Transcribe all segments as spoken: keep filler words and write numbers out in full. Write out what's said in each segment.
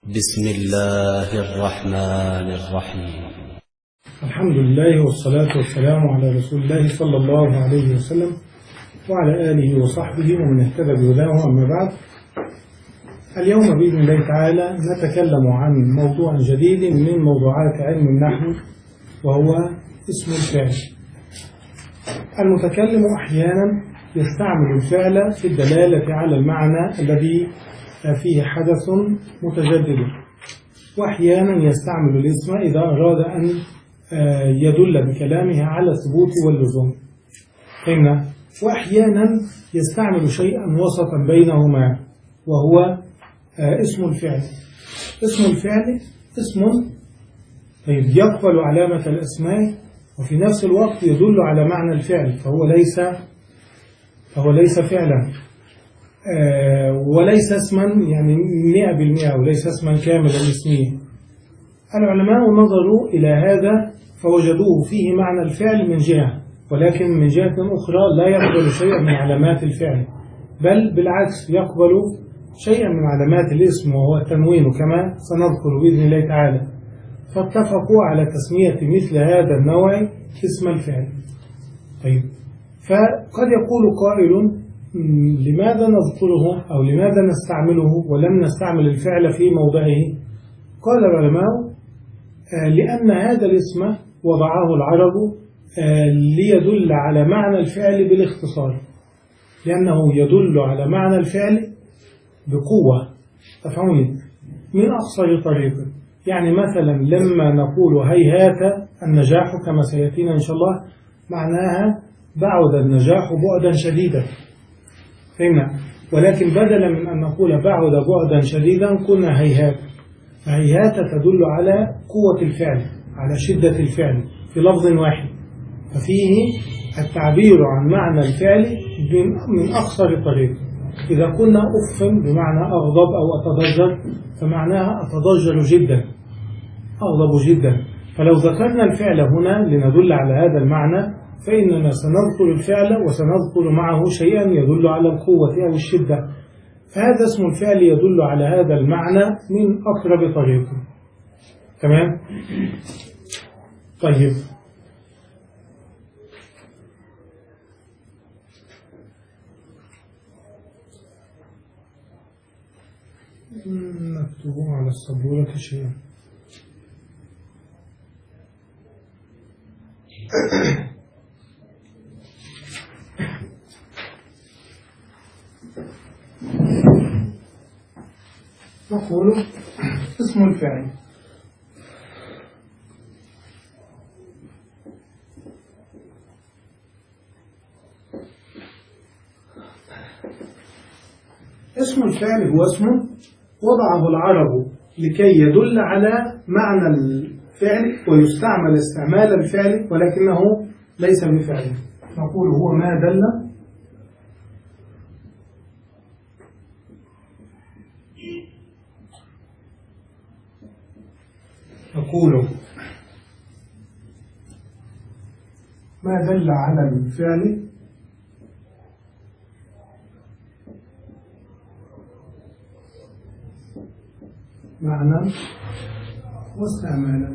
بسم الله الرحمن الرحيم. الحمد لله والصلاة والسلام على رسول الله صلى الله عليه وسلم وعلى آله وصحبه ومن اهتدى بهداه. أما بعد، اليوم بإذن الله تعالى نتكلم عن موضوع جديد من موضوعات علم النحو، وهو اسم الفعل. المتكلم أحيانا يستعمل الفعل في الدلالة على المعنى الذي فيه حدث متجدد، وأحيانا يستعمل الاسم إذا أراد أن يدل بكلامه على الثبوت واللزوم، فهمنا؟ وأحيانا يستعمل شيئا وسطا بينهما، وهو اسم الفعل. اسم الفعل اسم يقبل علامة الأسماء وفي نفس الوقت يدل على معنى الفعل، فهو ليس فهو ليس فعلا وليس اسما يعني مئة بالمئة، وليس اسما كاملا اسميا. العلماء نظروا إلى هذا فوجدوه فيه معنى الفعل من جهة، ولكن من جهة أخرى لا يقبل شيئا من علامات الفعل، بل بالعكس يقبل شيئا من علامات الاسم، وهو التنوين كما سنذكر بإذن الله تعالى. فاتفقوا على تسمية مثل هذا النوع اسم الفعل. طيب، فقد يقول قائل: لماذا نذكره أو لماذا نستعمله ولم نستعمل الفعل في موضعه؟ قال العلماء: لأن هذا الاسم وضعه العرب ليدل على معنى الفعل بالاختصار، لأنه يدل على معنى الفعل بقوة، تفهموني، من أقصر طريق. يعني مثلا لما نقول هيهات النجاح كما سيأتينا إن شاء الله، معناها بعد النجاح بعدا شديدا، فهمنا؟ ولكن بدلا من أن نقول بعد بعدا شديدا قلنا هيهات، فهيهات تدل على قوة الفعل، على شدة الفعل في لفظ واحد، ففيه التعبير عن معنى الفعل من أقصر طريق. إذا قلنا أفهم بمعنى أغضب أو أتضجر، فمعناها أتضجر جدا، أغضب جدا. فلو ذكرنا الفعل هنا لندل على هذا المعنى، فإننا سنذكر الفعل وسنذكر معه شيئا يدل على القوة أو الشدة، فهذا اسم الفعل يدل على هذا المعنى من أقرب طريق. تمام؟ طيب، نكتبه على السبورة شيئا. نقول اسم الفعل اسم الفعل هو اسم وضعه العرب لكي يدل على معنى الفعل ويستعمل استعمال الفعل، ولكنه ليس بفعل. نقول هو ما دل نقول ما دل على الفعل معنى واستعمالا.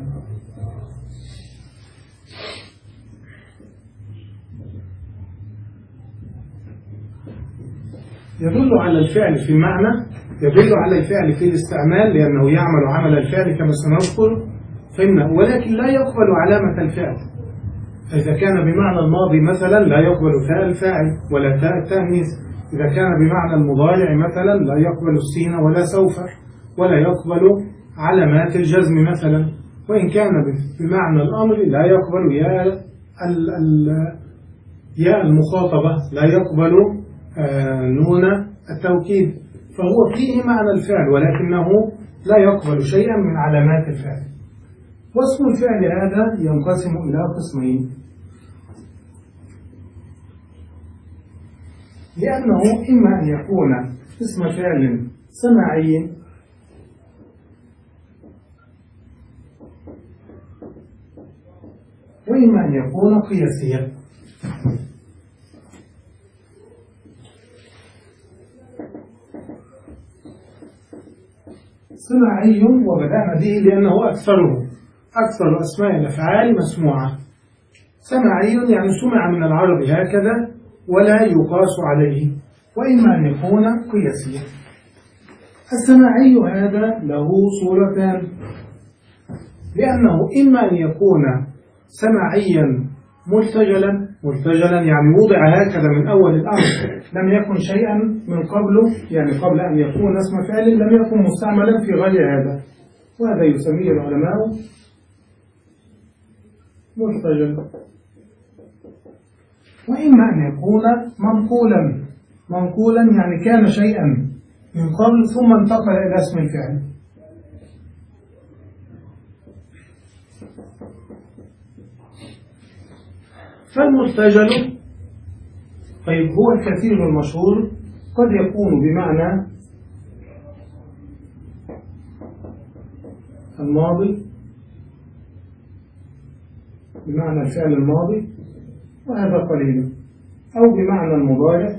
يدل على الفعل في معنى، يدل على الفعل في الاستعمال لأنه يعمل عمل الفعل كما سنذكر، فهمنا، ولكن لا يقبل علامة الفعل. إذا كان بمعنى الماضي مثلا لا يقبل تاء الفاعل ولا تاء التأنيث. إذا كان بمعنى المضارع مثلا لا يقبل السين ولا سوف، ولا يقبل علامات الجزم مثلا. وإن كان بمعنى الأمر لا يقبل يا ال ال يا المخاطبة، لا يقبل آه نون التوكيد، فهو فيه معنى الفعل ولكنه لا يقبل شيئا من علامات الفعل. واسم الفعل هذا ينقسم إلى قسمين، لأنه إما أن يكون اسم فعل سماعي، وإما أن يكون قياسيا. صناعي وبدأنا به لأنه أكثره أكثر أسماء الأفعال مسموعة. سماعي يعني سمع من العرب هكذا ولا يقاس عليه، وإما أن يكون قياسيا. السماعي هذا له صورتان، لأنه إما أن يكون سماعيا مرتجلا، مرتجلا يعني وضع هكذا من أول الأمر، لم يكن شيئا من قبله، يعني قبل أن يكون اسم فعل لم يكن مستعملا في غير هذا، وهذا يسميه العلماء مرتجلا. وإما أن يكون منقولا، منقولا يعني كان شيئا من قبل ثم انتقل إلى اسم الفعل. فالمرتجل طيب هو الكثير المشهور، قد يكون بمعنى الماضي، بمعنى الفعل الماضي، وهذا قليل، أو بمعنى المضارع،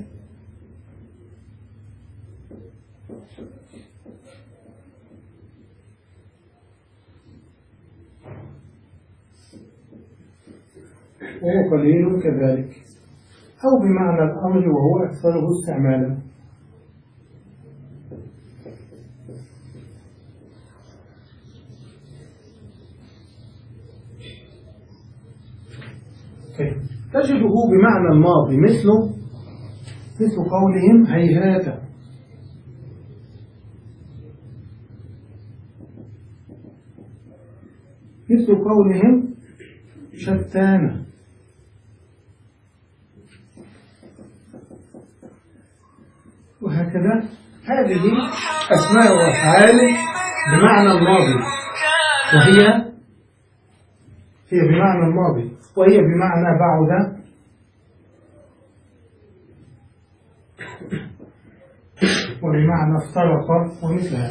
وهو قليل كذلك، أو بمعنى الأمر وهو أكثره استعمالا. تجده بمعنى الماضي مثل مثل قولهم هيهات، مثل قولهم شتان، وهكذا. هذه أسماء وأفعال بمعنى الماضي، وهي هي بمعنى الماضي، وهي بمعنى بعد، وبمعنى افترق، ومثلها.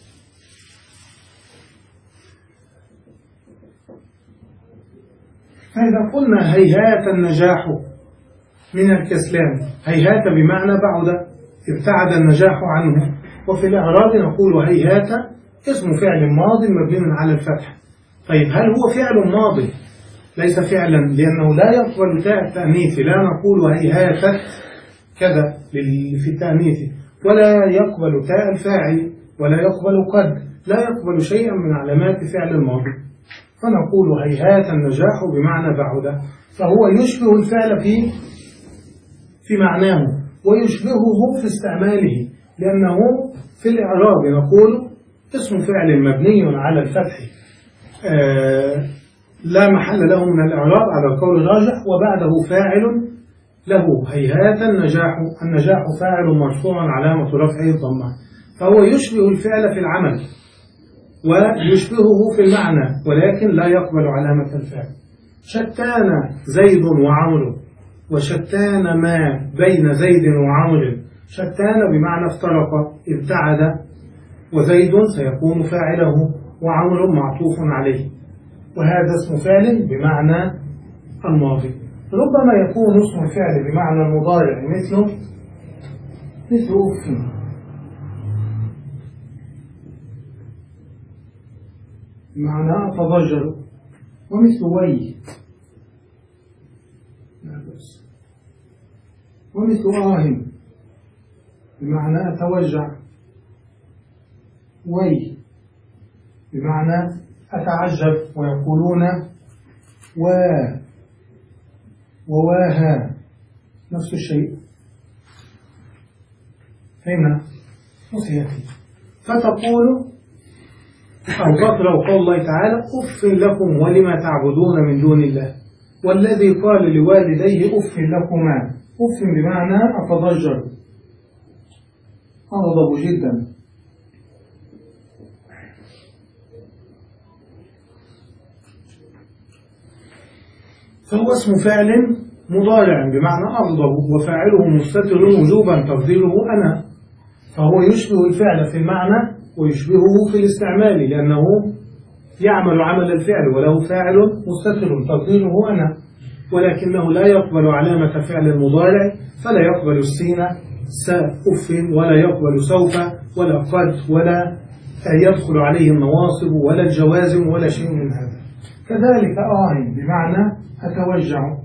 فإذا قلنا هيهات النجاح من الكسلان، هيهات بمعنى بعد، ابتعد النجاح عنه. وفي الإعراب نقول هيهات اسم فعل ماض مبني على الفتح. طيب هل هو فعل ماضي ليس فعلا لأنه لا يقبل تاء التأنيث؟ لا نقول هيهات كذا في التأنيث، ولا يقبل تاء الفاعل، ولا يقبل قد، لا يقبل شيئا من علامات فعل الماضي، فنقول هيهات النجاح بمعنى بعد. فهو يشبه الفعل في في معناه، ويشبهه في استعماله، لأنه في الإعراب نقول اسم فعل مبني على الفتح آه لا محل له من الإعراب على القول الراجح، وبعده فاعل له هيهات النجاح، النجاح فاعل مرفوع علامة رفعه الضمة. فهو يشبه الفعل في العمل ويشبهه في المعنى، ولكن لا يقبل علامة الفعل. شتان زيد وعمرو، وشتان ما بين زيد وعمرو. شتان بمعنى افترق، ابتعد، وزيد سيكون فاعله، وعمرو معطوف عليه، وهذا اسم فعل بمعنى الماضي. ربما يكون اسم الفعل بمعنى المضارع مثله مثل أف، بمعنى أتضجر، ومثل وي، ومثل آه بمعنى أتوجع، وي بمعنى أتعجب، ويقولون و وواها نفس الشيء. فهمنا؟ وسيأتي. فتقول أو تقرأ قول الله تعالى أف لكم ولما تعبدون من دون الله، والذي قال لوالديه أف لكما، أف بمعنى أتضجر، أغضب جدا. فهو اسم فعل مضارع بمعنى أغضب، وفاعله مستتر وجوبا تقديره أنا، فهو يشبه الفعل في المعنى ويشبهه في الاستعمال، لأنه يعمل عمل الفعل وله فاعل مستتر تقديره أنا، ولكنه لا يقبل علامة فعل المضارع، فلا يقبل السين سأف، ولا يقبل سوف، ولا قد، ولا يدخل عليه النواصب ولا الجوازم ولا شيء من هذا. كذلك آه بمعنى أتوجع.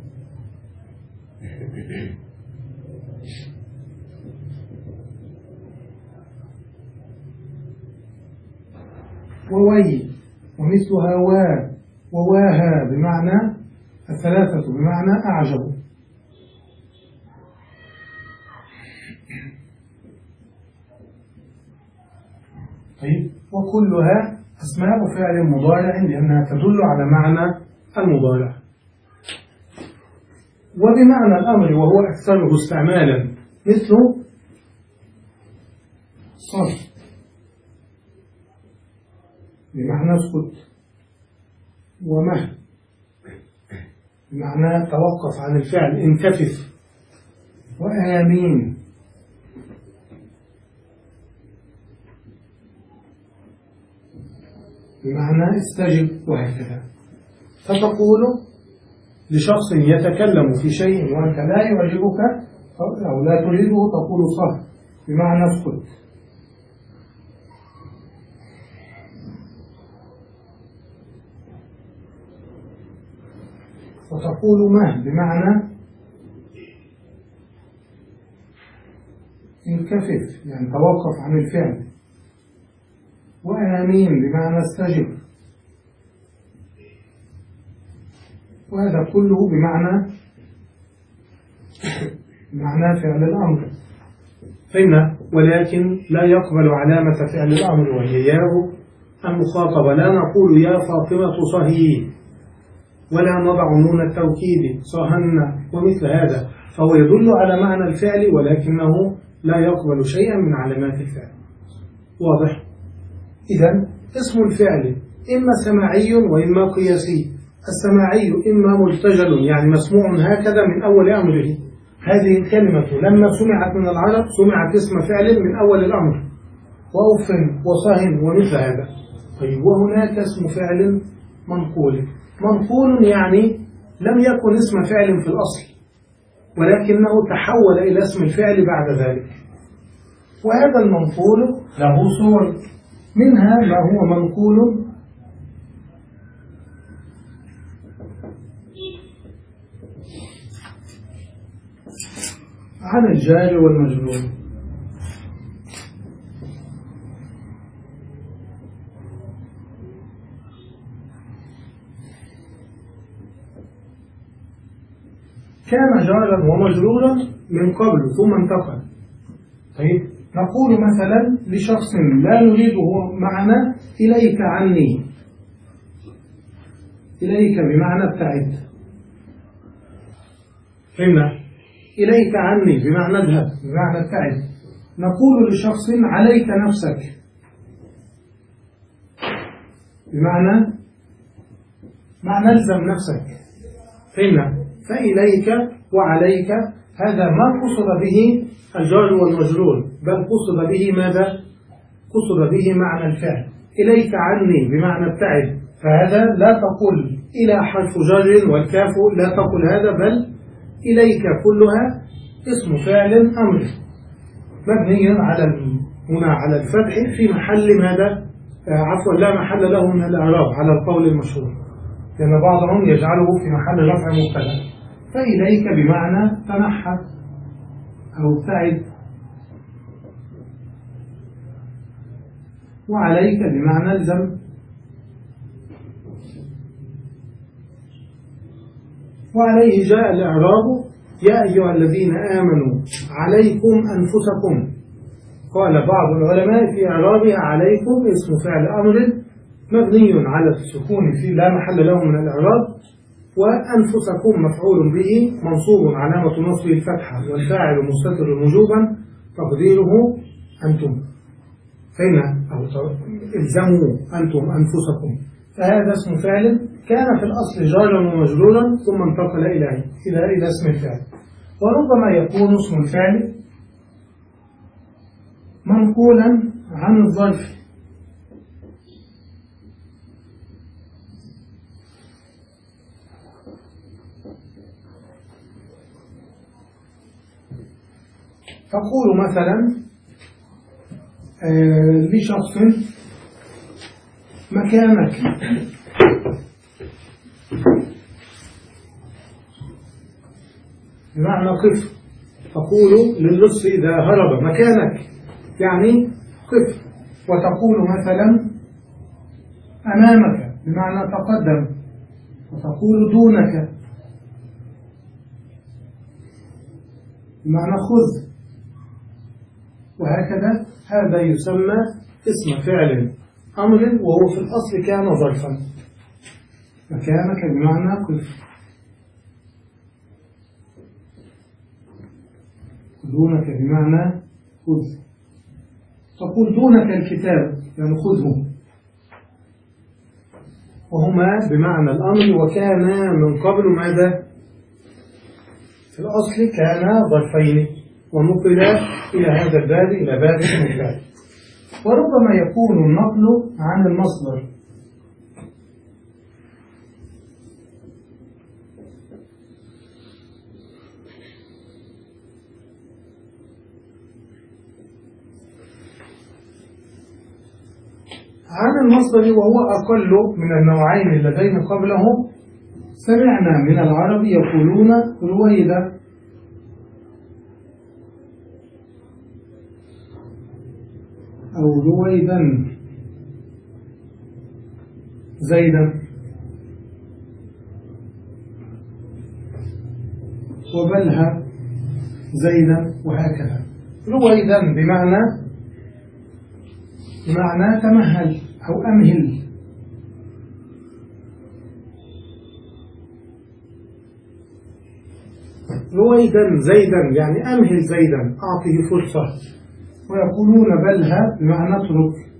ووي ومثلها وا وواها بمعنى الثلاثة بمعنى أعجب. طيب وكلها أسماء فعل مضارع لأنها تدل على معنى المضارع. وبمعنى الأمر وهو أكثره استعمالا مثل صف بمعنى اسكت، ومه بمعنى توقف عن الفعل انكفف، وآمين بمعنى استجب، وهكذا. فتقول لشخص يتكلم في شيء وأنت لا يعجبك أو لا تريده تقول صح بمعنى اسكت. وتقول مه بمعنى انكفف يعني توقف عن الفعل. وآمين بمعنى استجب. وهذا كله بمعنى بمعنى فعل الأمر. فإن ولكن لا يقبل علامة فعل الأمر وهي ياء المخاطبة. لا نقول يا فاطمة صهي، ولا نضع نون التوكيد صهن ومثل هذا، فهو يدل على معنى الفعل ولكنه لا يقبل شيئا من علامات الفعل. واضح؟ إذن اسم الفعل إما سماعي وإما قياسي. السماعي إما مرتجل يعني مسموع هكذا من أول أمره، هذه الكلمة لما سمعت من العرب سمعت اسم فعل من أول الأمر، وأوف وصهن ومثل هذا. طيب وهناك اسم فعل منقول. منقول يعني لم يكن اسم فعل في الأصل ولكنه تحول إلى اسم الفعل بعد ذلك، وهذا المنقول له صور، منها ما هو منقول عن الجار والمجرور. كان جارا ومجرورا من قبل ثم انتقل. طيب نقول مثلا لشخص لا نريده معنا إليك عني، إليك بمعنى ابتعد، فهمنا؟ إليك عني بمعنى اذهب بمعنى ابتعد. نقول لشخص عليك نفسك بمعنى معنى الزم نفسك، فهمنا؟ فإليك وعليك هذا ما قصد به الجار والمجرور، بل قصد به ماذا؟ قصد به معنى الفعل. إليك عني بمعنى ابتعد، فهذا لا تقول إلى حرف جر والكاف لا تقول هذا، بل إليك كلها اسم فعل أمر مبني على هنا على الفتح في محل ماذا؟ عفوا لا محل له من الإعراب على القول المشهور، لأن بعضهم يجعله في محل رفع مبتدأ. فإليك بمعنى تنحى أو ابتعد، وعليك بمعنى الزم. وعليه جاء الإعراب يا أيها الذين آمنوا عليكم أنفسكم. قال بعض العلماء في إعرابها عليكم اسم فعل أمر مبني على السكون في لا محل له من الإعراب، وأنفسكم مفعول به منصوب علامة نصبه الفتحة والفاعل مستتر وجوبا تقديره أنتم، فإن أو الزموا أنتم أنفسكم. فهذا اسم فعل كان في الأصل جارا ومجرورا ثم انتقل إلى إلى إلى اسم الفعل. وربما يكون اسم الفعل منقولا عن الظرف، تقول مثلا آه لشخص مكانك، بمعنى قف. تقول للص إذا هرب مكانك يعني قف. وتقول مثلا أمامك بمعنى تقدم، وتقول دونك بمعنى خذ، وهكذا. هذا يسمى اسم فعل أمر وهو في الأصل كان ظرفا. مكانك بمعنى قف، دونك بمعنى خذ. تقول دونك الكتاب يعني خذه، وهما بمعنى الأمر. وكان من قبل ماذا؟ في الأصل كان ظرفين، ونقل إلى هذا الباب إلى باب المثال. وربما يكون النقل عن المصدر، عن المصدر، وهو أقل من النوعين اللذين قبله. سمعنا من العرب يقولون رويدا، أو رويدا زيدا، وبلها زيدا، وهكذا. رويدا بمعنى بمعنى تمهل أو أمهل. رويدا زيدا يعني أمهل زيدا، أعطيه فرصة. ويقولون بلها بمعنى اترك.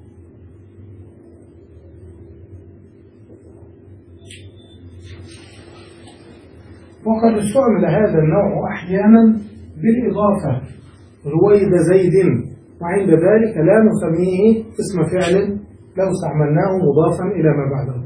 وقد استعمل هذا النوع أحيانا بالإضافة، رويد زيد، وعند ذلك لا نسميه اسم فعل لو استعملناه مضافا إلى ما بعده.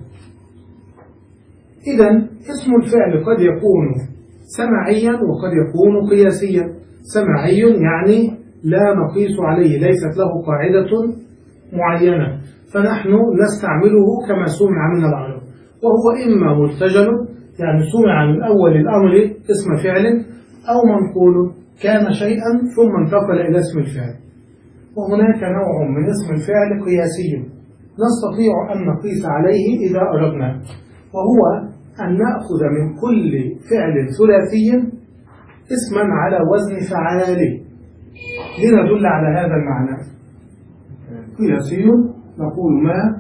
إذن اسم الفعل قد يكون سمعيا وقد يكون قياسيا. سمعي يعني لا نقيس عليه، ليست له قاعدة معينة، فنحن نستعمله كما سمع من العرب. وهو إما مرتجل يعني سمع من أول الأمر اسم فعل، أو منقول كان شيئا ثم انتقل إلى اسم الفعل. وهناك نوع من اسم الفعل قياسي نستطيع أن نقيس عليه إذا أردنا، وهو أن نأخذ من كل فعل ثلاثي اسما على وزن فعال لندل على هذا المعنى. قياسي نقول ما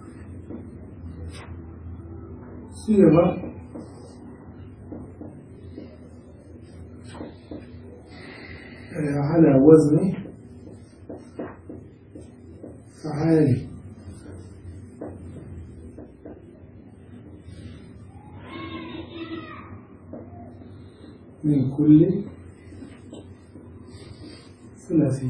صيغ على وزن فعال. من كل ثلاثي.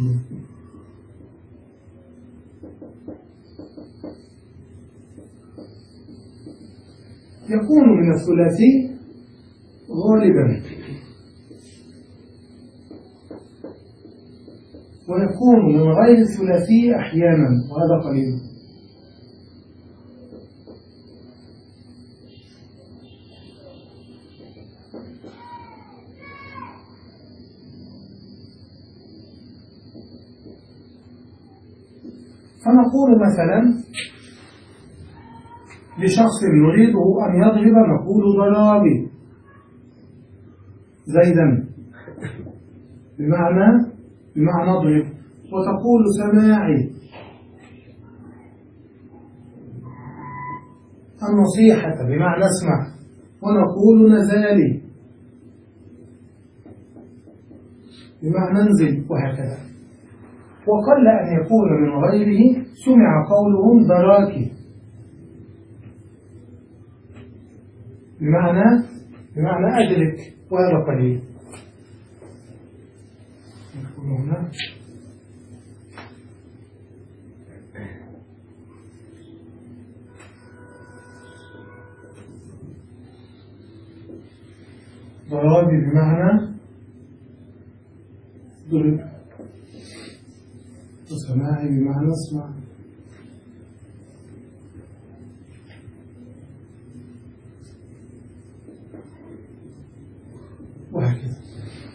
يكون من الثلاثي غالبا، ويكون من غير الثلاثي أحيانا، وهذا قليل. فنقول مثلا لشخص نريده أن يضرب نقول ضرابي زيدا بمعنى بمعنى اضرب. وتقول سماعي النصيحة بمعنى اسمع. ونقول نزالي بمعنى انزل، وهكذا. وقل أن يكون من غيره سمع قولهم دراكي بمعنى بمعنى أدرك، وهذا قليل. هنا ضرابي بمعنى ضرب، وسماعي بمعنى اسمع.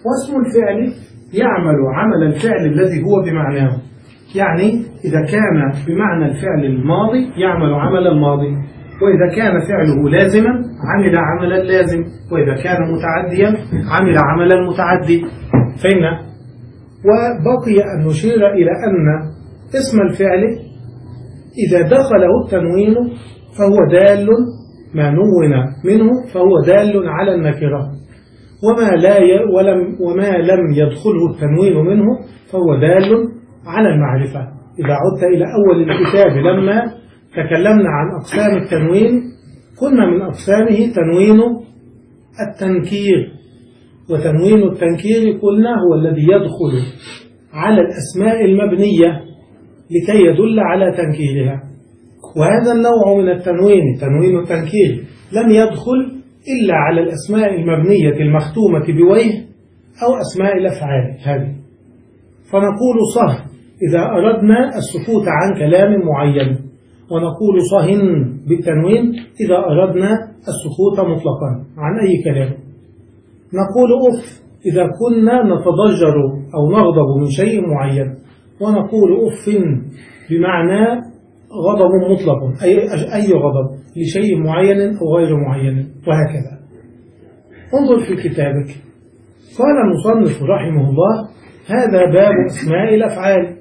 واسم الفعل يعمل عمل الفعل الذي هو بمعناه، يعني إذا كان بمعنى الفعل الماضي يعمل عمل الماضي، وإذا كان فعله لازما عمل عمل اللازم، وإذا كان متعديا عمل عمل المتعدي. فهمنا؟ وبقي أن نشير إلى أن اسم الفعل إذا دخله التنوين فهو دال، ما نون منه فهو دال على النكرة، وما, لا ي... ولم... وما لم يدخله التنوين منه فهو دال على المعرفة. إذا عدت إلى أول الكتاب لما تكلمنا عن أقسام التنوين كنا من أقسامه تنوين التنكير، وتنوين التنكير قلنا هو الذي يدخل على الأسماء المبنية لكي يدل على تنكيرها. وهذا النوع من التنوين تنوين التنكير لم يدخل إلا على الأسماء المبنية المختومة بويه أو أسماء الأفعال هذه. فنقول صه إذا أردنا السكوت عن كلام معين، ونقول صهن بالتنوين إذا أردنا السكوت مطلقا عن أي كلام. نقول أف إذا كنا نتضجر أو نغضب من شيء معين، ونقول أف بمعنى غضب مطلق أي أي غضب لشيء معين أو غير معين، وهكذا. انظر في كتابك. قال المصنف رحمه الله: هذا باب أسماء الأفعال.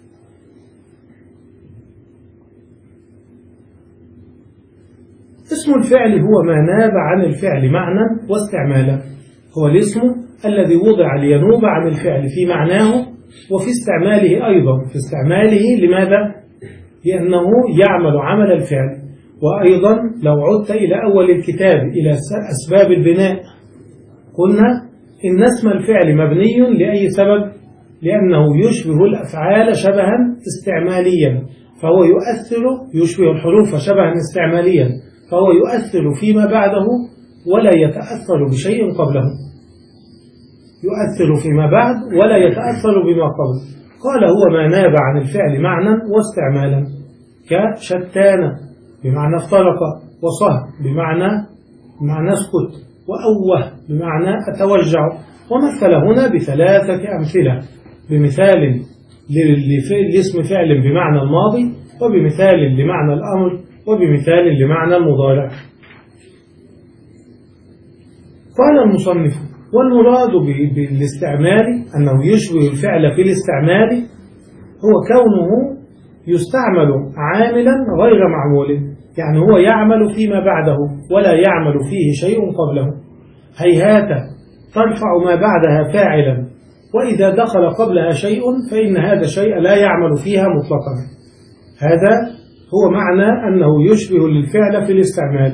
اسم الفعل هو ما ناب عن الفعل معنى واستعمالا، هو الاسم الذي وضع لينوب عن الفعل في معناه وفي استعماله أيضا. في استعماله لماذا؟ لأنه يعمل عمل الفعل. وأيضا لو عدت إلى أول الكتاب إلى أسباب البناء قلنا إن اسم الفعل مبني لأي سبب؟ لأنه يشبه الأفعال شبها استعماليا، فهو يؤثر يشبه الحروف شبها استعماليا، فهو يؤثر فيما بعده ولا يتأثر بشيء قبله. يؤثر فيما بعد ولا يتأثر بما قبل. قال هو ما ناب عن الفعل معنى واستعمالا، كشتان بمعنى افترق، وصه بمعنى بمعنى اسكت، وأوه بمعنى أتوجع. ومثل هنا بثلاثة أمثلة، بمثال لاسم فعل بمعنى الماضي، وبمثال لمعنى الأمر، وبمثال لمعنى المضارع. قال المصنف: والمراد بالاستعمال أنه يشبه الفعل في الاستعمال هو كونه يستعمل عاملا غير معمول، يعني هو يعمل فيما بعده ولا يعمل فيه شيء قبله. هيهات ترفع ما بعدها فاعلا، وإذا دخل قبلها شيء فإن هذا الشيء لا يعمل فيها مطلقا. هذا هو معنى أنه يشبه للفعل في الاستعمال.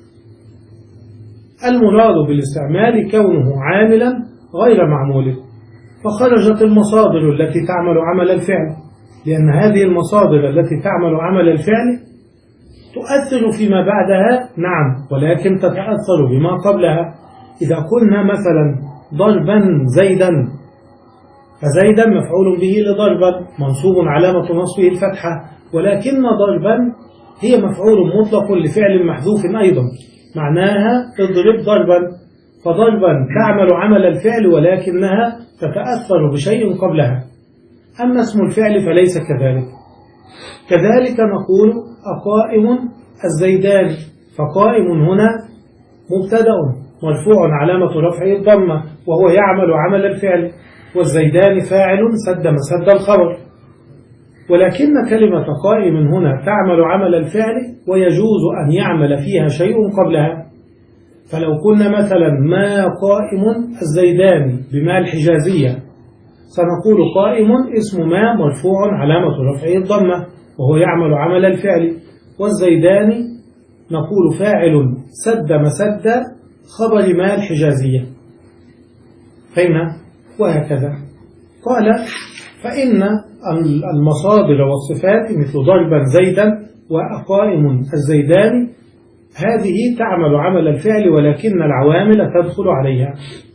المراد بالاستعمال كونه عاملا غير معمول. فخرجت المصادر التي تعمل عمل الفعل، لأن هذه المصادر التي تعمل عمل الفعل تؤثر فيما بعدها نعم، ولكن تتأثر بما قبلها. إذا كنا مثلا ضربا زيدا، فزيدا مفعول به لضربا منصوب علامة نصبه الفتحة، ولكن ضربا هي مفعول مطلق لفعل محذوف أيضا، معناها اضرب ضربا. فضربا تعمل عمل الفعل ولكنها تتأثر بشيء قبلها. أما اسم الفعل فليس كذلك. كذلك نقول أقائم الزيدان، فقائم هنا مبتدأ مرفوع علامة رفعه الضمة وهو يعمل عمل الفعل، والزيدان فاعل سد مسد الخبر. ولكن كلمة قائم هنا تعمل عمل الفعل ويجوز أن يعمل فيها شيء قبلها. فلو كنا مثلا ما قائم الزيدان بما الحجازية، سنقول قائم اسم ما مرفوع علامة رفعه الضمة وهو يعمل عمل الفعل، والزيدان نقول فاعل سد مسد خبر ما الحجازية. فهمنا؟ وهكذا. قال: فإن المصادر والصفات مثل ضربا زيدا وأقائم الزيدان هذه تعمل عمل الفعل ولكن العوامل تدخل عليها.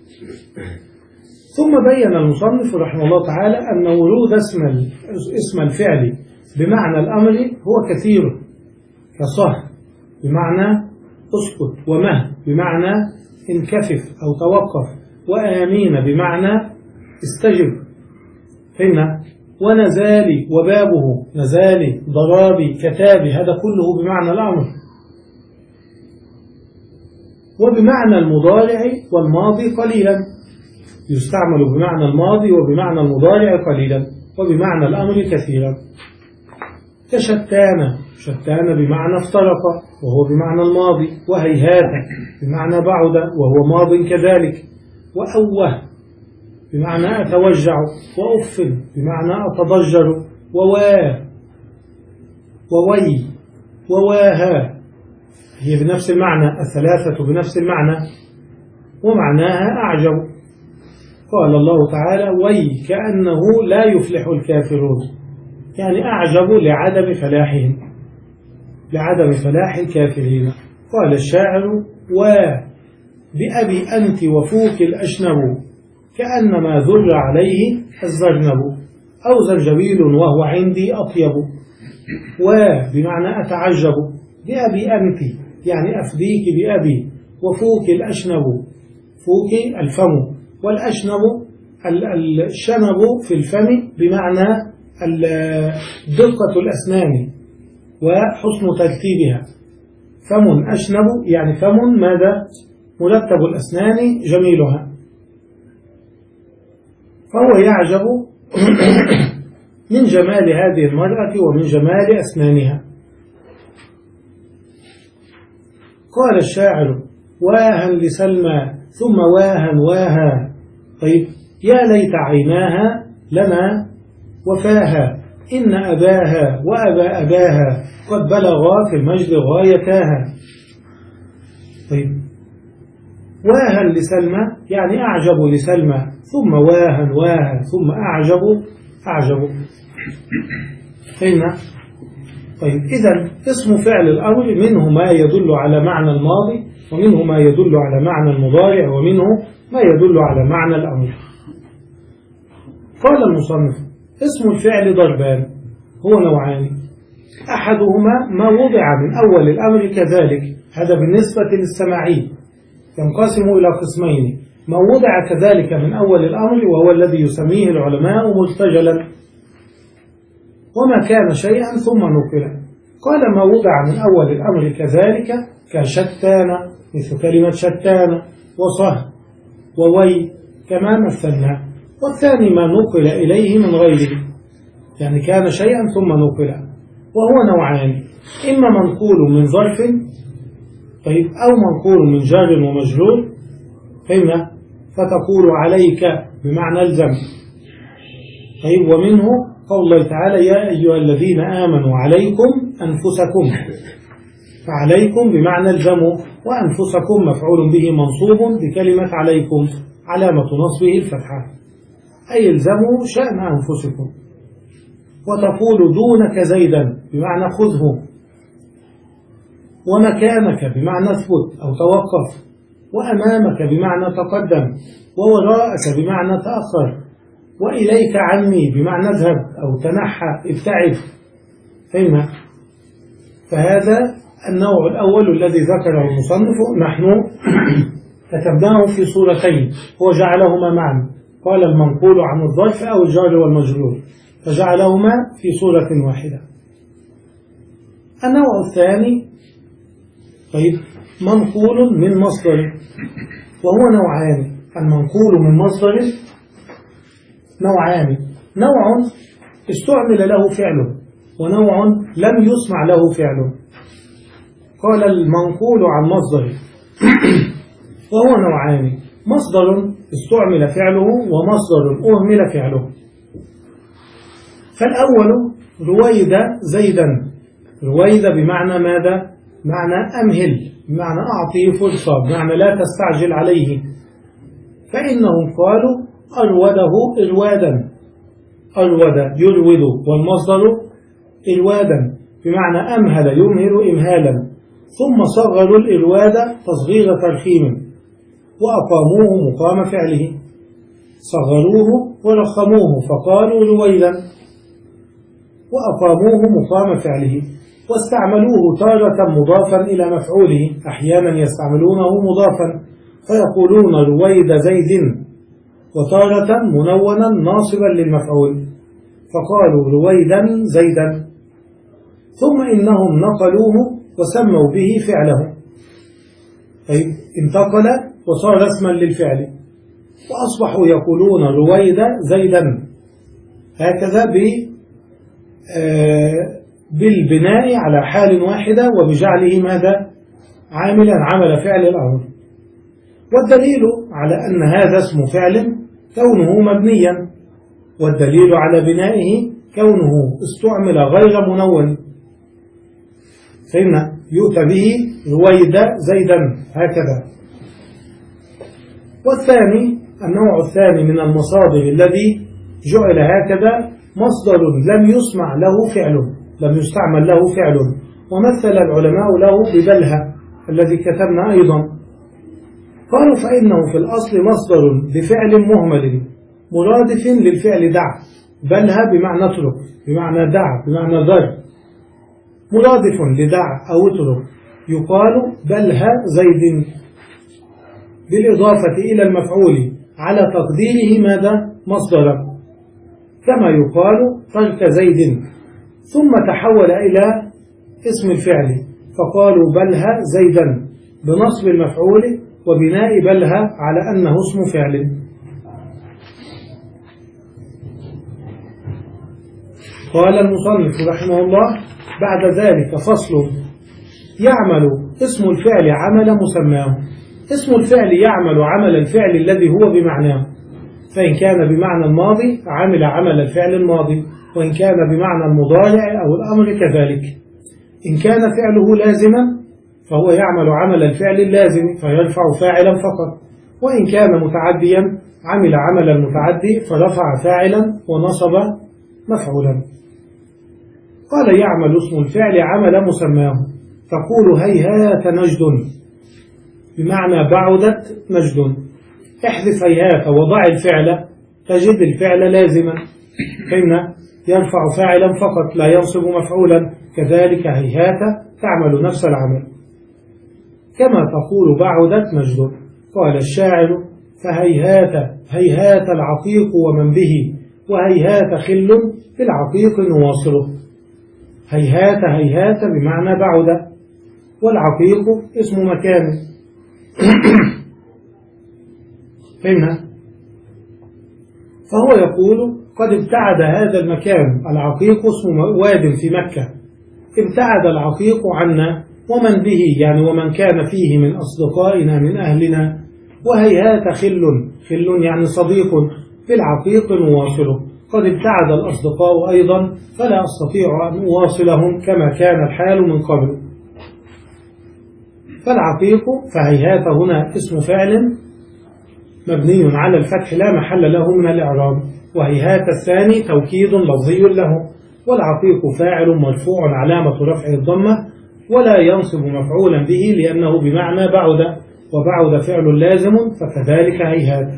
ثم بين المصنف رحمه الله تعالى أن ورود اسم اسم الفعل بمعنى الأمر هو كثير، كصه بمعنى اسكت، ومه بمعنى انكفف أو توقف، وآمين بمعنى استجب. فهمنا؟ ونزالي وبابه، نزالي ضرابي كتابي، هذا كله بمعنى الأمر. وبمعنى المضارع والماضي قليلا، يستعمل بمعنى الماضي وبمعنى المضارع قليلا وبمعنى الأمر كثيرا. كشتان، شتان بمعنى افترق وهو بمعنى الماضي، وهيهات بمعنى بعد وهو ماض كذلك، وأوه بمعنى أتوجع، وأف بمعنى أتضجر، وواه ووي وواها، هي بنفس المعنى، الثلاثة بنفس المعنى ومعناها أعجب. قال الله تعالى وي كأنه لا يفلح الكافرون، يعني أعجب لعدم فلاحهم، لعدم فلاح الكافرين. قال الشاعر وبأبي أنت وفوك الأشنب كأنما ذر عليه الزرنب، أو زرجبيل وهو عندي أطيب. وبمعنى أتعجب، بأبي أنت يعني أفديك بأبي، وفوك الأشنب، فوك الفم، والأشنب الشنب في الفم بمعنى دقة الأسنان وحسن ترتيبها. فم أشنب يعني فم ماذا؟ مرتب الأسنان جميلها. فهو يعجب من جمال هذه المرأة ومن جمال أسنانها. قال الشاعر واها لسلمى ثم واها واها، طيب يا ليت عيناها لنا وفاها، إن أباها وأبا أباها قد بلغا في المجد غايتاها. طيب واها لسلمى يعني أعجب لسلمى، ثم واها واها، ثم أعجب أعجب. فهمنا؟ طيب إذن اسم فعل الأمر منه ما يدل على معنى الماضي، ومنه ما يدل على معنى المضارع، ومنه ما يدل على معنى الأمر. قال المصنف اسم الفعل ضربان، هو نوعان، أحدهما ما وضع من أول الأمر كذلك، هذا بالنسبة للسماعي ينقسم إلى قسمين، ما وضع كذلك من أول الأمر وهو الذي يسميه العلماء مرتجلا، وما كان شيئا ثم نقل. قال ما وضع من أول الأمر كذلك كشتان، مثل كلمة شتان، وصه ووي كما مثلنا. والثاني ما نقل إليه من غيره، يعني كان شيئا ثم نقل، وهو نوعان، إما منقول من ظرف طيب أو منقول من جار ومجرور. فهمنا؟ فتقول عليك بمعنى الزم. طيب ومنه قول الله تعالى يا أيها الذين آمنوا عليكم أنفسكم، فعليكم بمعنى الزموا، وأنفسكم مفعول به منصوب بكلمة عليكم علامة نصبه الفتحة، أي الزموا شأن أنفسكم. وتقول دونك زيدا بمعنى خذه، ومكانك بمعنى اثبت أو توقف، وأمامك بمعنى تقدم، ووراءك بمعنى تأخر، وإليك عني بمعنى اذهب أو تنحى ابتعد. فهمنا؟ فهذا النوع الأول الذي ذكره المصنف نحن كتبناه في صورتين، هو جعلهما معا، قال المنقول عن الظرف أو الجار والمجرور، فجعلهما في صورة واحدة. النوع الثاني طيب منقول من مصدر، وهو نوعان، المنقول من مصدر نوعان، نوع استعمل له فعله ونوع لم يسمع له فعله. قال المنقول عن مصدر وهو نوعان، مصدر استعمل فعله ومصدر أهمل فعله. فالأول رويد زيدا، رويد بمعنى ماذا؟ معنى أمهل، بمعنى أعطيه فرصة، بمعنى لا تستعجل عليه. فإنهم قالوا أروده إروادا، أرود يرود، والمصدر إروادا بمعنى أمهل يمهل إمهالا، ثم صغروا الإرواد تصغير ترخيم وأقاموه مقام فعله، صغروه ورخموه فقالوا رويدا، وأقاموه مقام فعله. واستعملوه تارة مضافا إلى مفعوله، أحيانا يستعملونه مضافا، فيقولون رويد زيد، وتارة منونا ناصبا للمفعول فقالوا رويدا زيدا، ثم إنهم نقلوه وسموا به فعله، أي انتقل وصار اسما للفعل، وأصبحوا يقولون رويد زيدا، هكذا بالبناء على حال واحدة وبجعله ماذا؟ عاملا عمل فعل الأمر. والدليل على أن هذا اسم فعل كونه مبنيا، والدليل على بنائه كونه استعمل غير منون، فإن يؤتى به رويد زيدا هكذا. والثاني النوع الثاني من المصادر الذي جعل هكذا مصدر لم يسمع له فعل، لم يستعمل له فعل، ومثل العلماء له ببلها الذي كتبنا أيضا. قالوا فإنه في الأصل مصدر بفعل مهمل مرادف للفعل دع، بلها بمعنى اترك، بمعنى دع، بمعنى ذر، مرادف لدع أو اترك، يقال بلها زيد بالإضافة إلى المفعول على تقديره ماذا؟ مصدرا، كما يقال ترك زيد، ثم تحول إلى اسم الفعل فقالوا بلها زيدا بنصب المفعول وبناء بلها على أنه اسم فعل. قال المصنف رحمه الله بعد ذلك فصل: يعمل اسم الفعل عمل مسماه. اسم الفعل يعمل عمل الفعل الذي هو بمعناه، فإن كان بمعنى الماضي عمل عمل الفعل الماضي، وإن كان بمعنى المضارع أو الأمر كذلك. إن كان فعله لازما فهو يعمل عمل الفعل اللازم فيرفع فاعلا فقط، وإن كان متعديا عمل عمل المتعدي فرفع فاعلا ونصب مفعولا. قال: يعمل اسم الفعل عمل مسماه. تقول هيهات نجد بمعنى بعدت نجد، احذف هيهات وضع الفعل تجد الفعل لازما، فإن يرفع فاعلا فقط لا ينصب مفعولا. كذلك هيهات تعمل نفس العمل كما تقول بعدت نجد. قال الشاعر: فهيهات هيهات العقيق ومن به، وهيهات خل بالعقيق نواصله. هيهات هيهات بمعنى بعد، والعقيق اسم مكان فهمنا. فهو يقول: قد ابتعد هذا المكان، العقيق اسم واد في مكة، ابتعد العقيق عنا، ومن به يعني ومن كان فيه من أصدقائنا من أهلنا. وهيهات خل خل يعني صديق بالعقيق نواصله، قد ابتعد الأصدقاء أيضا فلا أستطيع أن أواصلهم كما كان الحال من قبل. فالعقيق فهيهات هنا اسم فعل مبني على الفتح لا محل له من الإعراب، وهيهات الثاني توكيد لفظي له، والعقيق فاعل مرفوع علامة رفع الضمة ولا ينصب مفعولا به لأنه بمعنى بعد، وبعد فعل لازم فكذلك هيهات.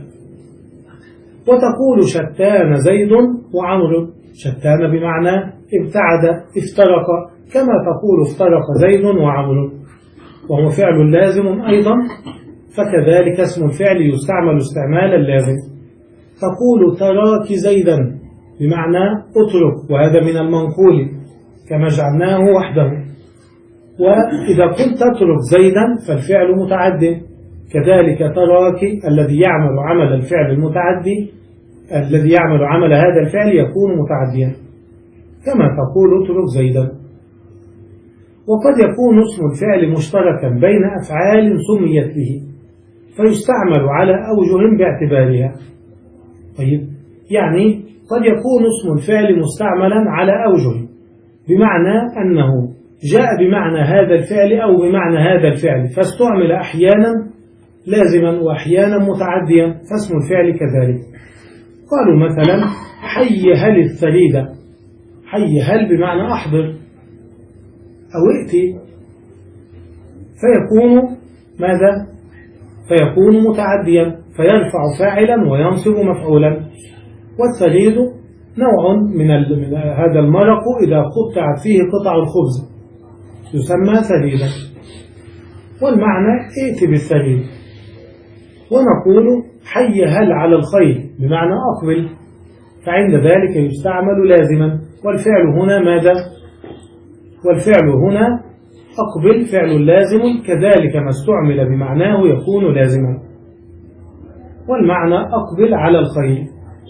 وتقول شتان زيد وعمر، شتان بمعنى ابتعد افترق، كما تقول افترق زيد وعمر، وهو فعل لازم أيضا، فكذلك اسم الفعل يستعمل استعمال اللازم. تقول تراك زيدا بمعنى اترك، وهذا من المنقول كما جعلناه وحده. وإذا قلت تترك زيدا فالفعل متعد، كذلك تراك الذي يعمل عمل الفعل المتعدي الذي يعمل عمل هذا الفعل يكون متعديا، كما تقول اترك زيدا. وقد يكون اسم الفعل مشتركا بين أفعال سميت به فيستعمل على أوجه باعتبارها. طيب، يعني قد يكون اسم الفعل مستعملا على أوجه، بمعنى أنه جاء بمعنى هذا الفعل أو بمعنى هذا الفعل، فاستعمل أحيانا لازما وأحيانا متعديا، فاسم الفعل كذلك. قالوا مثلا حي هل الثريدة، حي هل بمعنى أحضر أو ائتي، فيكون ماذا؟ فيكون متعديا فيرفع فاعلا وينصب مفعولا. والثريد نوع من هذا المرق إذا قطعت فيه قطع الخبز يسمى ثريدا، والمعنى ائت بالثريد. ونقول حي هل على الخير بمعنى أقبل، فعند ذلك يستعمل لازما. والفعل هنا ماذا؟ والفعل هنا أقبل فعل لازم، كذلك ما استعمل بمعناه يكون لازما. والمعنى أقبل على الخير.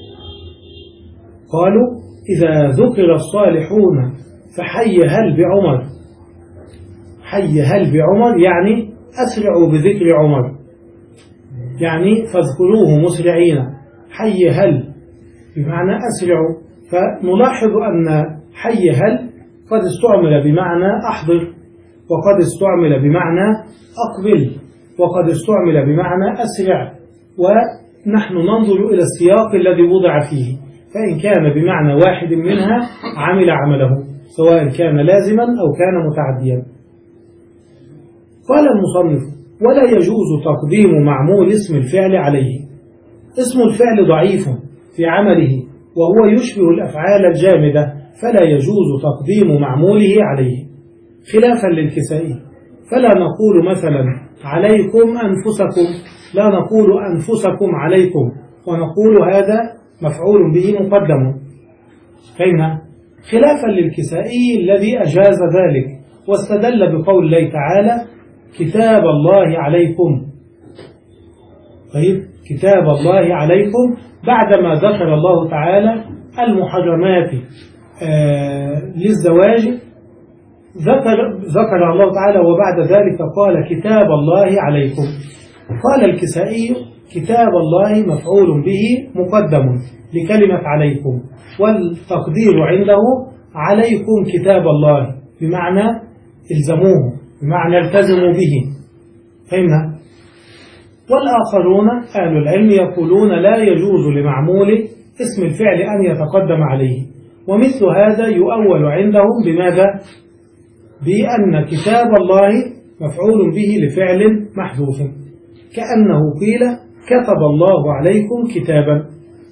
قالوا إذا ذكر الصالحون فحي هل بعمر، حي هل بعمر يعني أسرعوا بذكر عمر، يعني فاذكروه مسرعين. حي هل بمعنى أسرعوا، فنلاحظ أن حي هل قد استعمل بمعنى أحضر، وقد استعمل بمعنى أقبل، وقد استعمل بمعنى أسرع، ونحن ننظر إلى السياق الذي وضع فيه، فإن كان بمعنى واحد منها عمل عمله سواء كان لازما أو كان متعديا. قال المصنف: ولا يجوز تقديم معمول اسم الفعل عليه. اسم الفعل ضعيف في عمله وهو يشبه الأفعال الجامدة، فلا يجوز تقديم معموله عليه، خلافا للكسائي. فلا نقول مثلا عليكم أنفسكم، لا نقول أنفسكم عليكم، ونقول هذا مفعول به مقدم. فهمنا؟ خلافا للكسائي الذي أجاز ذلك واستدل بقول الله تعالى: كتاب الله عليكم. طيب، كتاب الله عليكم بعدما ذكر الله تعالى المحرمات آه للزواج، ذكر, ذكر الله تعالى وبعد ذلك قال كتاب الله عليكم. قال الكسائي: كتاب الله مفعول به مقدم لكلمة عليكم، والتقدير عنده عليكم كتاب الله بمعنى الزموه، بمعنى التزموا به. فهمنا؟ والآخرون أهل العلم يقولون لا يجوز لمعمول اسم الفعل أن يتقدم عليه، ومثل هذا يؤول عندهم بماذا؟ بأن كتاب الله مفعول به لفعل محذوف، كأنه قيل كتب الله عليكم كتابا.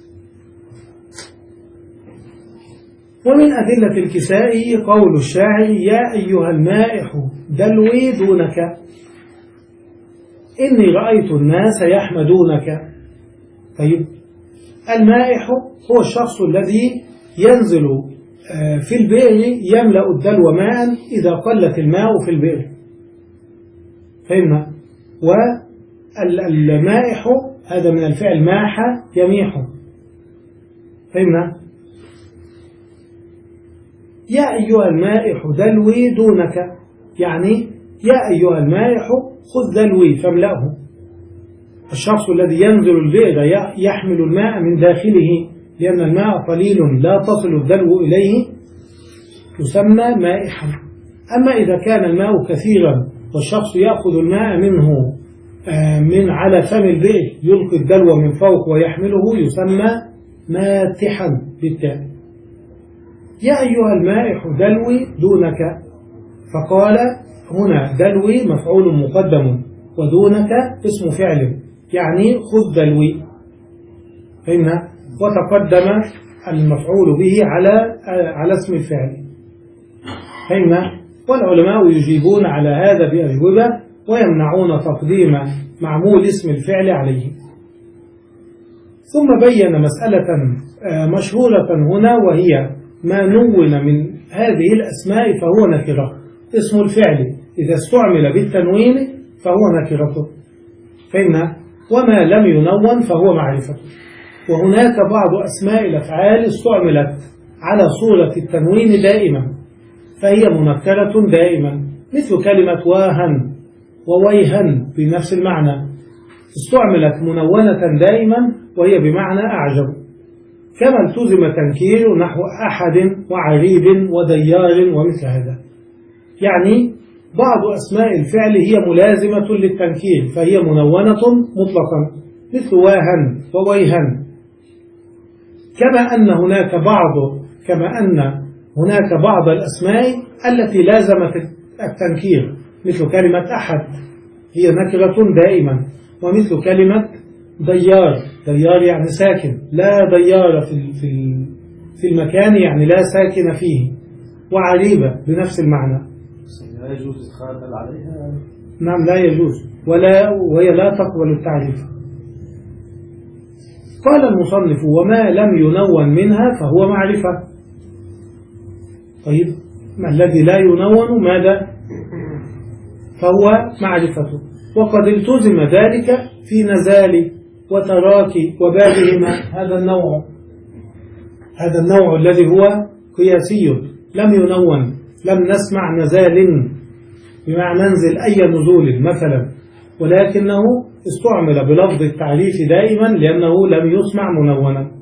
ومن أدلة الكسائي قول الشاعر: يا أيها المائح دلوي دونك، إني رأيت الناس يحمدونك. طيب، المائح هو الشخص الذي ينزل في البئر يملأ الدلو ماء إذا قلت الماء في البئر. فهمنا؟ والمائح هذا من الفعل ماح يميح. فهمنا؟ يا أيها المائح دلوي دونك، يعني يا أيها المائح خذ دلوي فاملأه. الشخص الذي ينزل البئر يحمل الماء من داخله، لأن الماء قليل لا تصل الدلو إليه، يسمى مائحا. أما إذا كان الماء كثيرا والشخص يأخذ الماء منه من على فم البئر يلقي الدلو من فوق ويحمله، يسمى ماتحا بالتاء. يا أيها المائح دلوي دونك، فقال هنا دلوي مفعول مقدم ودونك اسم فعل، يعني خذ دلوي. فإنها وتقدم المفعول به على على اسم الفعل. فإنها والعلماء يجيبون على هذا بأجوبة ويمنعون تقديم معمول اسم الفعل عليه. ثم بين مسألة مشهورة هنا، وهي ما نون من هذه الأسماء فهو نكرة. اسم الفعل إذا استعمل بالتنوين فهو نكرة، فإن وما لم ينون فهو معرفة. وهناك بعض أسماء الأفعال استعملت على صورة التنوين دائما فهي منكرة دائما، مثل كلمة واهن وويهن بنفس المعنى، استعملت منونة دائما وهي بمعنى أعجب. كما التزم تنكير نحو أحد وعريب وديار ومثل هذا. يعني بعض أسماء الفعل هي ملازمة للتنكير فهي منونة مطلقا، مثل واهن وويهن. كما أن هناك بعض كما أن هناك بعض الأسماء التي لازمت التنكير، مثل كلمة أحد هي نكرة دائما، ومثل كلمة ديار، ديار يعني ساكن، لا ديار في في المكان يعني لا ساكن فيه، وعريبة بنفس المعنى. لا يجوز إدخال عليها؟ نعم لا يجوز، ولا وهي لا تقبل التعريف. قال المصنف: وما لم ينون منها فهو معرفة. طيب، ما الذي لا ينون ماذا؟ فهو معرفته. وقد التزم ذلك في نزال وتراكي وبابهما. هذا النوع هذا النوع الذي هو قياسي لم ينون، لم نسمع نزال بمعنى ننزل أي نزول مثلا، ولكنه استعمل بلفظ التعريف دائما لأنه لم يسمع منونا.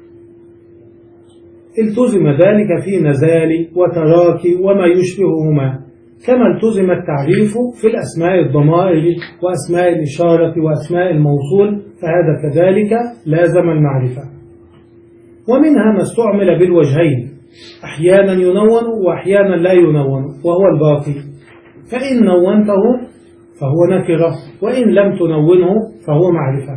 التزم ذلك في نزال وتراكي وما يشبههما، كما التزم التعريف في الأسماء الضمائر وأسماء الإشارة وأسماء الموصول، فهذا كذلك لازم المعرفة. ومنها ما استعمل بالوجهين، أحيانا ينون وأحيانا لا ينون، وهو الباقي. فإن نونته فهو نكرة، وإن لم تنونه فهو معرفة.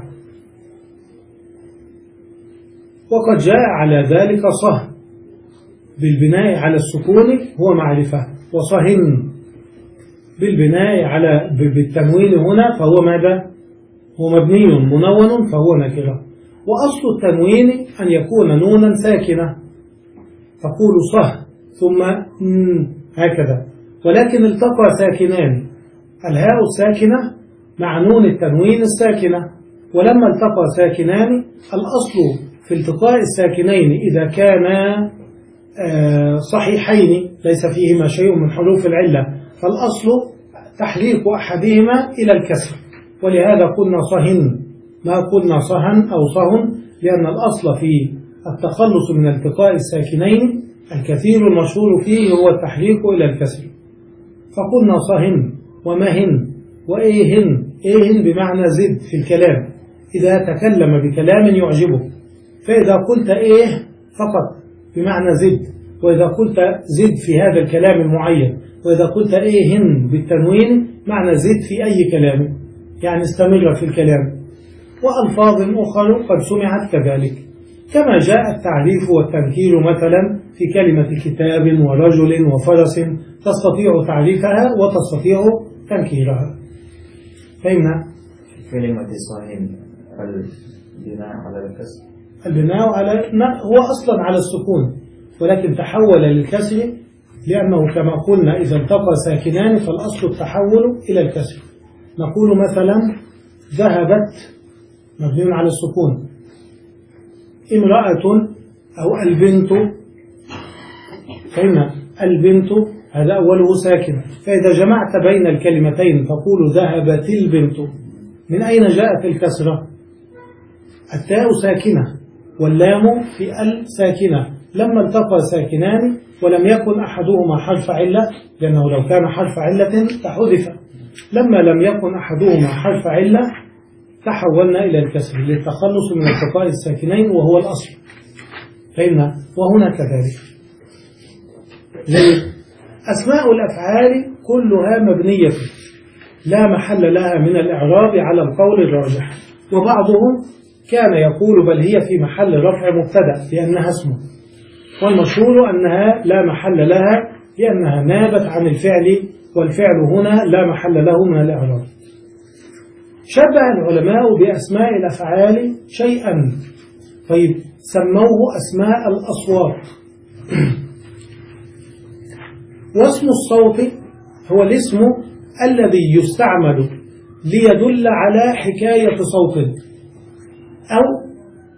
وقد جاء على ذلك صه بالبناء على السكون هو معرفة، وصهن بالبناء على بالتنوين هنا فهو ماذا؟ هو مبني منون فهو نكرة. وأصل التنوين أن يكون نونا ساكنة، تقول صه ثم هكذا، ولكن التقى ساكنان، الهاء الساكنة مع نون التنوين الساكنة، ولما التقى ساكنان الأصل في التقاء الساكنين إذا كانا صحيحين ليس فيهما شيء من حروف العلة فالأصل تحريك أحدهما إلى الكسر، ولهذا قلنا صهن ما قلنا صهن أو صهن، لأن الأصل في التخلص من التقاء الساكنين الكثير المشهور فيه هو التحريك إلى الكسر، فقلنا صهن ومهن وإيهن. إيهن بمعنى زد في الكلام إذا تكلم بكلام يعجبه، فإذا قلت إيه فقط بمعنى زد، وإذا قلت زد في هذا الكلام المعين، وإذا قلت إيهن بالتنوين معنى زد في أي كلام، يعني استمر في الكلام. وألفاظ أخرى قد سمعت كذلك، كما جاء التعريف والتنكير مثلا في كلمة كتاب ورجل وفرس، تستطيع تعريفها وتستطيع تنكيرها. فهمنا؟ كلمة صهن البناء على الكسر، البناء على هو أصلا على السكون، ولكن تحول للكسر لأنه كما قلنا إذا التقى ساكنان فالأصل التحول إلى الكسر. نقول مثلا ذهبت مبني على السكون، امرأة أو البنت، فإن البنت هذا أوله ساكن، فإذا جمعت بين الكلمتين تقول ذهبت البنت، من أين جاءت الكسرة؟ التاء ساكنة واللام في ال ساكنة، لما التقى ساكنان ولم يكن أحدهما حرف علة، لأنه لو كان حرف علة تحذف، لما لم يكن أحدهما حرف علة تحولنا إلى الكسر للتخلص من التقاء الساكنين وهو الأصل. فإن وهنا كذلك أسماء الأفعال كلها مبنية لا محل لها من الإعراب على القول الراجح، وبعضهم كان يقول بل هي في محل رفع مبتدأ لأنها اسمه، والمشهور أنها لا محل لها لأنها نابت عن الفعل، والفعل هنا لا محل له من الإعراب. شبه العلماء بأسماء الأفعال شيئا، طيب سموه أسماء الأصوات. واسم الصوت هو الاسم الذي يستعمل ليدل على حكاية صوت أو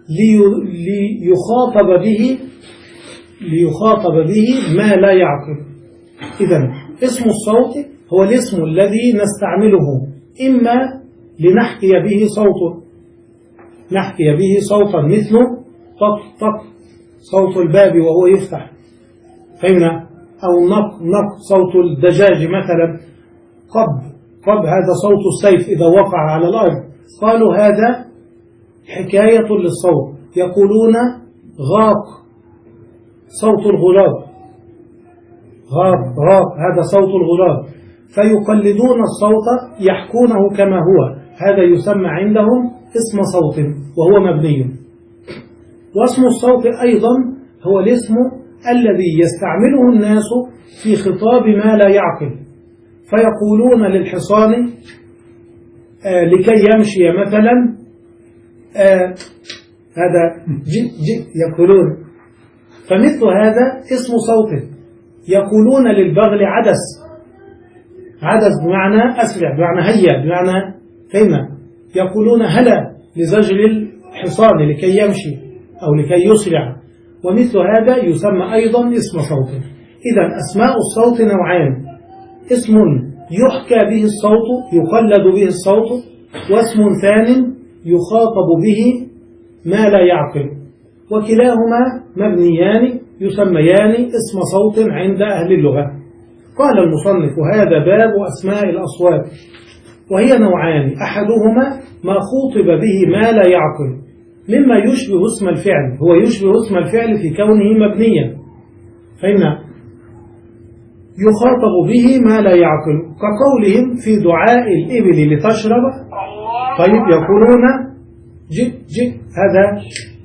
ليخاطب به ليخاطب به ما لا يعقل. إذن اسم الصوت هو الاسم الذي نستعمله إما لنحكي به صوت نحكي به صوتا مثل طق طق صوت الباب وهو يفتح، فهمنا؟ أو نق نق صوت الدجاج مثلا، قب قب هذا صوت السيف إذا وقع على الأرض، قالوا هذا حكاية للصوت. يقولون غاق صوت الغراب، غاق غاق هذا صوت الغراب، فيقلدون الصوت يحكونه كما هو، هذا يسمى عندهم اسم صوت وهو مبني. واسم الصوت أيضا هو الاسم الذي يستعمله الناس في خطاب ما لا يعقل، فيقولون للحصان آه لكي يمشي مثلا آه هذا جد جد يقولون. فمثل هذا اسم صوت. يقولون للبغل عدس، عدس بمعنى أسرع، بمعنى هيا، بمعنى فهمنا. يقولون هلا لزجر الحصان لكي يمشي أو لكي يسرع، ومثل هذا يسمى أيضا اسم صوت. إذا أسماء الصوت نوعان: اسم يحكى به الصوت يقلد به الصوت، واسم ثان يخاطب به ما لا يعقل، وكلاهما مبنيان يسميان اسم صوت عند أهل اللغة. قال المصنف: هذا باب أسماء الأصوات، وهي نوعان: أحدهما ما خوطب به ما لا يعقل مما يشبه اسم الفعل، هو يشبه اسم الفعل في كونه مبنيا، فإن يخاطب به ما لا يعقل، كقولهم في دعاء الإبل لتشرب. طيب يقولون جئ جئ، هذا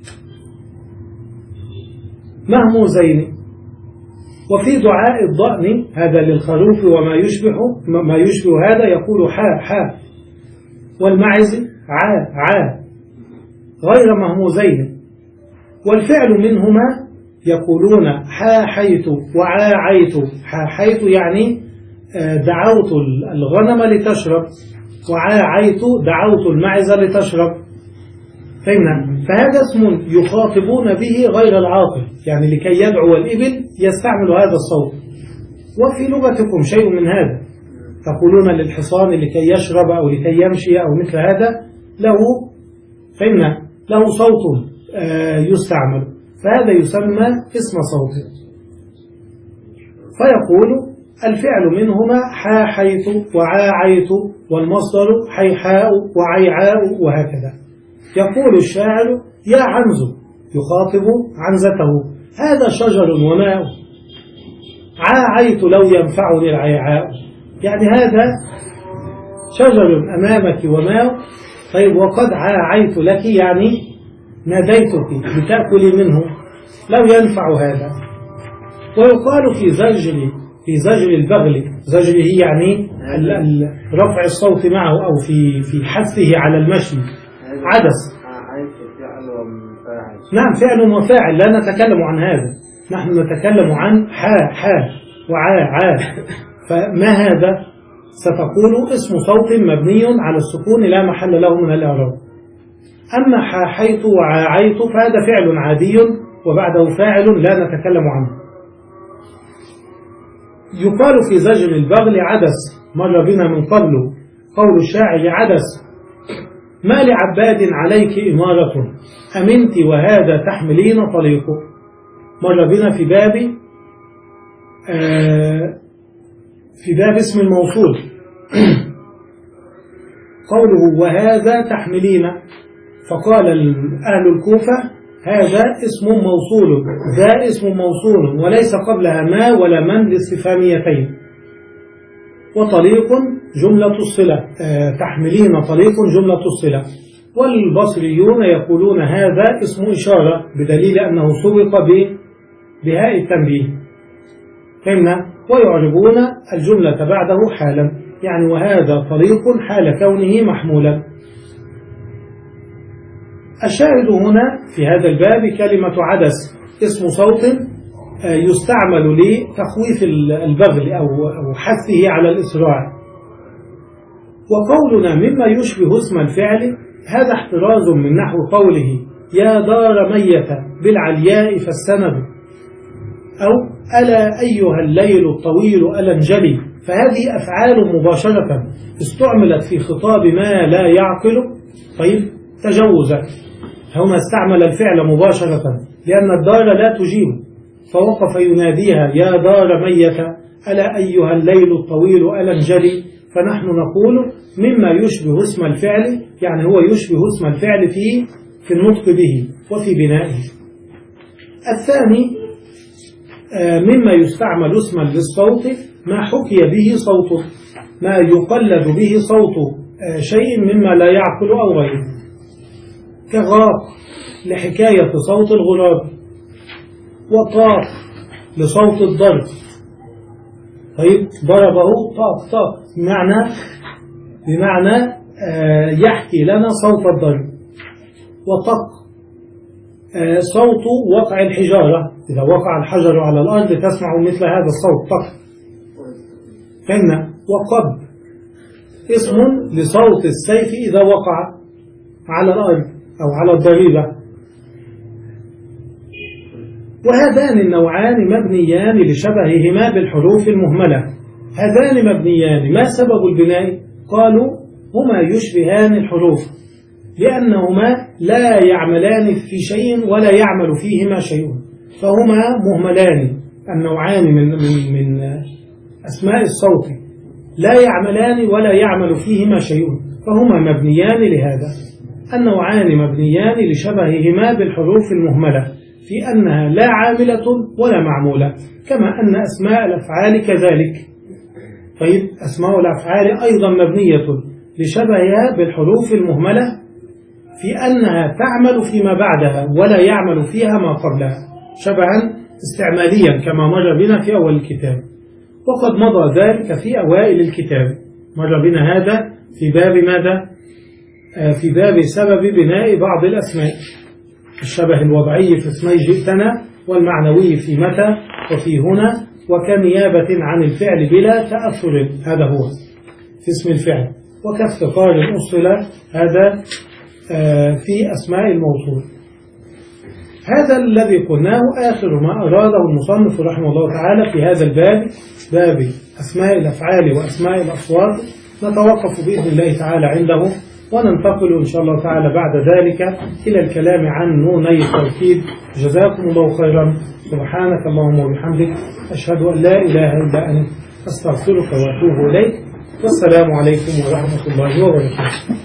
مهموزين. وفي دعاء الضأن، هذا للخروف وما يشبه ما يشبه هذا، يقول حا حا، والمعز عا عا غير مهموزين. والفعل منهما يقولون حاحيت وعاعيت. حاحيت يعني دعوت الغنم لتشرب، وعاعيت دعوت المعز لتشرب، فهمنا. فهذا اسم يخاطبون به غير العاقل، يعني لكي يدعو الإبل يستعمل هذا الصوت. وفي لغتكم شيء من هذا، تقولون للحصان لكي يشرب أو لكي يمشي أو مثل هذا، له فهمنا له صوت يستعمل، فهذا يسمى اسم صوت. فيقول الفعل منهما حاحيت وعاعيت، والمصدر حيحاء وعيعاء، وهكذا. يقول الشاعر: يا عنز، يخاطب عنزته، هذا شجر وماء، عاعيت لو ينفعني العيعاء، يعني هذا شجر أمامك وماء، طيب وقد عاعيت لك، يعني ناديتك لتأكلي منه لو ينفع هذا. ويقال في زجر في زجر البغل، زجره يعني رفع الصوت معه أو في في حثه على المشي، عدس. نعم، فعل وفاعل، لا نتكلم عن هذا، نحن نتكلم عن حا حا وعا عا. فما هذا؟ ستقول اسم صوت مبني على السكون لا محل له من الإعراب. أما حاحيت وعاعيت فهذا فعل عادي وبعده فاعل لا نتكلم عنه. يقال في زجر البغل عدس، مر بنا من قبل قول الشاعر: عدس ما لعباد عليك إمارة، أمنت وهذا تحملين طليق. مر بنا في باب آه في باب اسم الموصول قوله وهذا تحملين، فقال أهل الكوفة: هذا اسم موصول، ذا اسم موصول، وليس قبلها ما ولا من للاستفهاميتين. وطليق جملة الصلة، آه تحملين طليق جملة الصلة. والبصريون يقولون هذا اسم إشارة بدليل أنه سبق بهاء التنبيه، فهمنا. ويعربون الجملة بعده حالا، يعني وهذا طريق حال كونه محمولا. الشاهد هنا في هذا الباب كلمة عدس اسم صوت يستعمل لتخويف البغل أو حثه على الإسراع. وقولنا مما يشبه اسم الفعل هذا احتراز من نحو قوله يا دار ميت بالعلياء فالسند، أو ألا أيها الليل الطويل ألا انجلي. فهذه أفعال مباشرة استعملت في خطاب ما لا يعقل، طيب تجوزا. هنا استعمل الفعل مباشرة لأن الدار لا تجيب، فوقف يناديها يا دار ميت ألا أيها الليل الطويل ألا انجلي. فنحن نقول مما يشبه اسم الفعل، يعني هو يشبه اسم الفعل في في النطق به وفي بنائه. الثاني مما يستعمل اسما للصوت ما حكي به صوت، ما يقلد به صوت شيء مما لا يعقل أو غيره، كغاق لحكاية صوت الغراب، وطاق لصوت الضرب. طيب ضربه طاق طاق بمعنى بمعنى يحكي لنا صوت الضرب. وطق صوت وقع الحجارة، إذا وقع الحجر على الأرض تسمع مثل هذا الصوت فقط. فهمنا؟ وقب اسم لصوت السيف إذا وقع على الأرض أو على الضريبة. وهذان النوعان مبنيان لشبههما بالحروف المهملة. هذان مبنيان، ما سبب البناء؟ قالوا هما يشبهان الحروف لأنهما لا يعملان في شيء ولا يعمل فيهما شيء، فهما مهملان. النوعان من, من, من أسماء الصوت لا يعملان ولا يعمل فيهما شيء، فهما مبنيان لهذا. النوعان مبنيان لشبههما بالحروف المهملة في أنها لا عاملة ولا معمولة، كما أن أسماء الأفعال كذلك. طيب أسماء الأفعال أيضا مبنية لشبهها بالحروف المهملة في أنها تعمل فيما بعدها ولا يعمل فيها ما قبلها، شبها استعماليا كما مر بنا في أول الكتاب. وقد مضى ذلك في أوائل الكتاب، مر بنا هذا في باب ماذا؟ في باب سبب بناء بعض الأسماء، الشبه الوضعي في اسمي جئتنا، والمعنوي في متى وفي هنا، وكنيابة عن الفعل بلا تأثر، هذا هو في اسم الفعل، وكافتقار أصل، هذا في أسماء الموصول. هذا الذي قلناه آخر ما أراده المصنف رحمه الله تعالى في هذا الباب، باب أسماء الأفعال وأسماء الأصوات. نتوقف بإذن الله تعالى عنده، وننتقل إن شاء الله تعالى بعد ذلك إلى الكلام عن نوني التوكيد. جزاكم الله خيرا. سبحانك اللهم وبحمدك، أشهد أن لا إله إلا أنت، أستغفرك وأتوب إليك. والسلام عليكم ورحمة الله وبركاته.